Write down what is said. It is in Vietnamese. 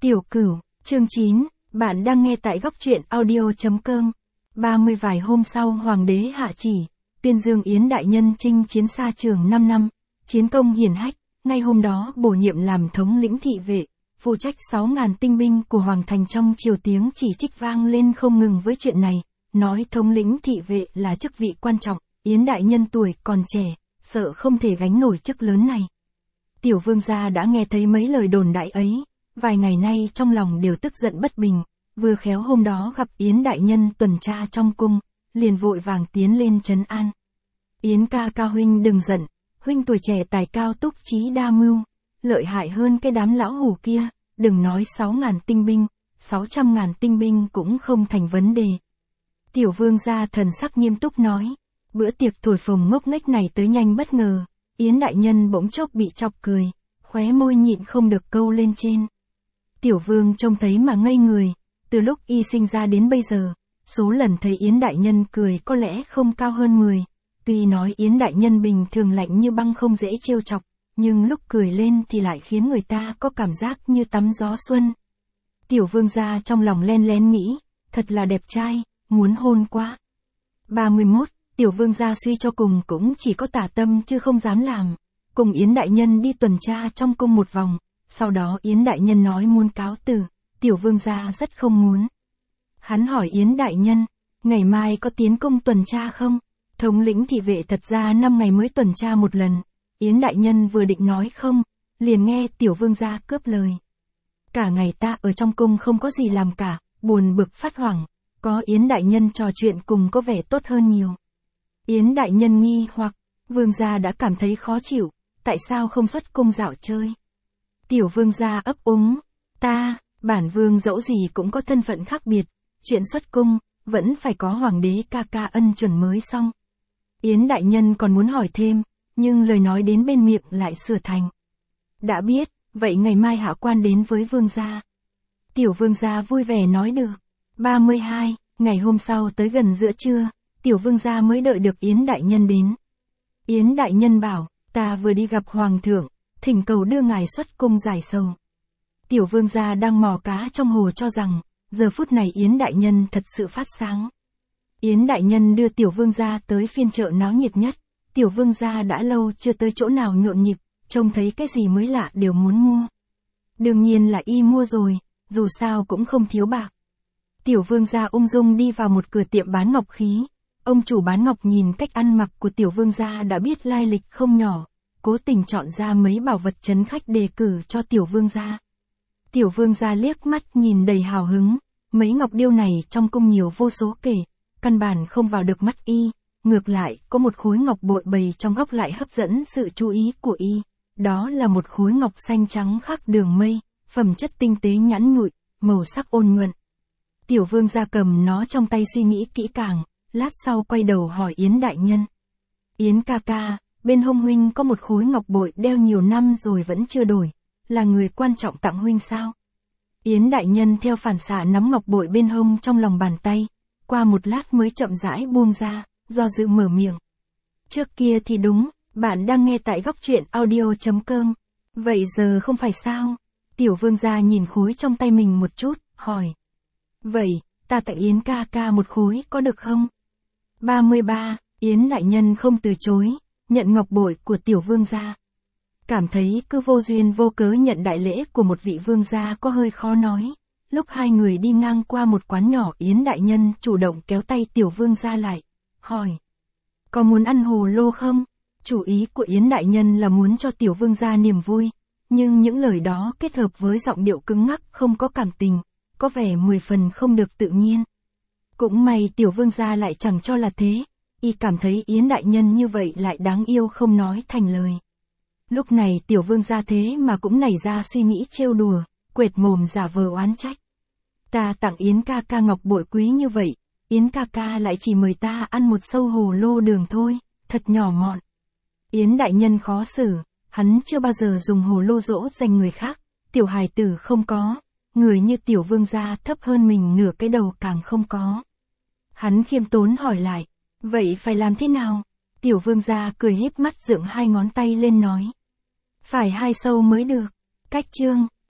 Tiểu Cửu, chương 9, bạn đang nghe tại góc truyện audio.com. 30 vài hôm sau Hoàng đế hạ chỉ, tuyên dương Yến đại nhân chinh chiến xa trường 5 năm, chiến công hiển hách, ngay hôm đó bổ nhiệm làm thống lĩnh thị vệ, phụ trách 6.000 tinh binh của Hoàng thành. Trong triều tiếng chỉ trích vang lên không ngừng với chuyện này, nói thống lĩnh thị vệ là chức vị quan trọng, Yến đại nhân tuổi còn trẻ, sợ không thể gánh nổi chức lớn này. Tiểu vương gia đã nghe thấy mấy lời đồn đại ấy, vài ngày nay trong lòng đều tức giận bất bình, vừa khéo hôm đó gặp Yến đại nhân tuần tra trong cung, liền vội vàng tiến lên trấn an. Yến ca ca huynh đừng giận, huynh tuổi trẻ tài cao túc trí đa mưu, lợi hại hơn cái đám lão hủ kia, đừng nói 6.000 tinh binh, 600.000 tinh binh cũng không thành vấn đề. Tiểu vương gia thần sắc nghiêm túc nói, bữa tiệc thổi phồng ngốc nghếch này tới nhanh bất ngờ, Yến đại nhân bỗng chốc bị chọc cười, khóe môi nhịn không được câu lên trên. Tiểu vương trông thấy mà ngây người, từ lúc y sinh ra đến bây giờ, số lần thấy Yến đại nhân cười có lẽ không cao hơn 10, tuy nói Yến đại nhân bình thường lạnh như băng không dễ trêu chọc, nhưng lúc cười lên thì lại khiến người ta có cảm giác như tắm gió xuân. Tiểu vương gia trong lòng len lén nghĩ, thật là đẹp trai, muốn hôn quá. 31, tiểu vương gia suy cho cùng cũng chỉ có tà tâm chứ không dám làm, cùng Yến đại nhân đi tuần tra trong cung một vòng, sau đó Yến đại nhân nói muốn cáo từ, tiểu vương gia rất không muốn. Hắn hỏi Yến đại nhân, ngày mai có tiến cung tuần tra không? Thống lĩnh thị vệ thật ra 5 ngày mới tuần tra một lần, Yến đại nhân vừa định nói không, liền nghe tiểu vương gia cướp lời. Cả ngày ta ở trong cung không có gì làm cả, buồn bực phát hoảng, có Yến đại nhân trò chuyện cùng có vẻ tốt hơn nhiều. Yến đại nhân nghi hoặc, vương gia đã cảm thấy khó chịu, tại sao không xuất cung dạo chơi? Tiểu vương gia ấp úng, bản vương dẫu gì cũng có thân phận khác biệt, chuyện xuất cung, vẫn phải có hoàng đế ca ca ân chuẩn mới xong. Yến đại nhân còn muốn hỏi thêm, nhưng lời nói đến bên miệng lại sửa thành. Đã biết, vậy ngày mai hạ quan đến với vương gia. Tiểu vương gia vui vẻ nói được. 32, ngày hôm sau tới gần giữa trưa, tiểu vương gia mới đợi được Yến đại nhân đến. Yến đại nhân bảo, ta vừa đi gặp hoàng thượng, thỉnh cầu đưa ngài xuất cung giải sầu. Tiểu vương gia đang mò cá trong hồ cho rằng, giờ phút này Yến đại nhân thật sự phát sáng. Yến đại nhân đưa tiểu vương gia tới phiên chợ náo nhiệt nhất, tiểu vương gia đã lâu chưa tới chỗ nào nhộn nhịp, trông thấy cái gì mới lạ đều muốn mua. Đương nhiên là y mua rồi, dù sao cũng không thiếu bạc. Tiểu vương gia ung dung đi vào một cửa tiệm bán ngọc khí, ông chủ bán ngọc nhìn cách ăn mặc của tiểu vương gia đã biết lai lịch không nhỏ, cố tình chọn ra mấy bảo vật trấn khách đề cử cho tiểu vương gia. Tiểu vương gia liếc mắt nhìn đầy hào hứng, mấy ngọc điêu này trong cung nhiều vô số kể, căn bản không vào được mắt y, ngược lại có một khối ngọc bội bày trong góc lại hấp dẫn sự chú ý của y, đó là một khối ngọc xanh trắng khắc đường mây, phẩm chất tinh tế nhẵn nhụi, màu sắc ôn nhuận. Tiểu vương gia cầm nó trong tay suy nghĩ kỹ càng, lát sau quay đầu hỏi Yến đại nhân. Yến ca ca, bên hông huynh có một khối ngọc bội đeo nhiều năm rồi vẫn chưa đổi, là người quan trọng tặng huynh sao? Yến đại nhân theo phản xạ nắm ngọc bội bên hông trong lòng bàn tay, qua một lát mới chậm rãi buông ra, do dự mở miệng. Trước kia thì đúng, bạn đang nghe tại góc truyện audio.com. Vậy giờ không phải sao? Tiểu vương gia nhìn khối trong tay mình một chút, hỏi. Vậy, ta tặng Yến ca ca một khối có được không? 33, Yến đại nhân không từ chối, nhận ngọc bội của tiểu vương gia. Cảm thấy cứ vô duyên vô cớ nhận đại lễ của một vị vương gia có hơi khó nói. Lúc hai người đi ngang qua một quán nhỏ, Yến đại nhân chủ động kéo tay tiểu vương gia lại, hỏi. Có muốn ăn hồ lô không? Chủ ý của Yến đại nhân là muốn cho tiểu vương gia niềm vui, nhưng những lời đó kết hợp với giọng điệu cứng ngắc không có cảm tình, có vẻ 10 phần không được tự nhiên. Cũng may tiểu vương gia lại chẳng cho là thế, y cảm thấy Yến đại nhân như vậy lại đáng yêu không nói thành lời. Lúc này tiểu vương gia thế mà cũng nảy ra suy nghĩ trêu đùa, quệt mồm giả vờ oán trách. Ta tặng Yến ca ca ngọc bội quý như vậy, Yến ca ca lại chỉ mời ta ăn một sâu hồ lô đường thôi, thật nhỏ mọn. Yến đại nhân khó xử, hắn chưa bao giờ dùng hồ lô dỗ dành người khác, tiểu hài tử không có, người như tiểu vương gia thấp hơn mình nửa cái đầu càng không có. Hắn khiêm tốn hỏi lại, vậy phải làm thế nào? Tiểu vương gia cười híp mắt dựng 2 ngón tay lên nói. Phải 2 sâu mới được. Cách chương,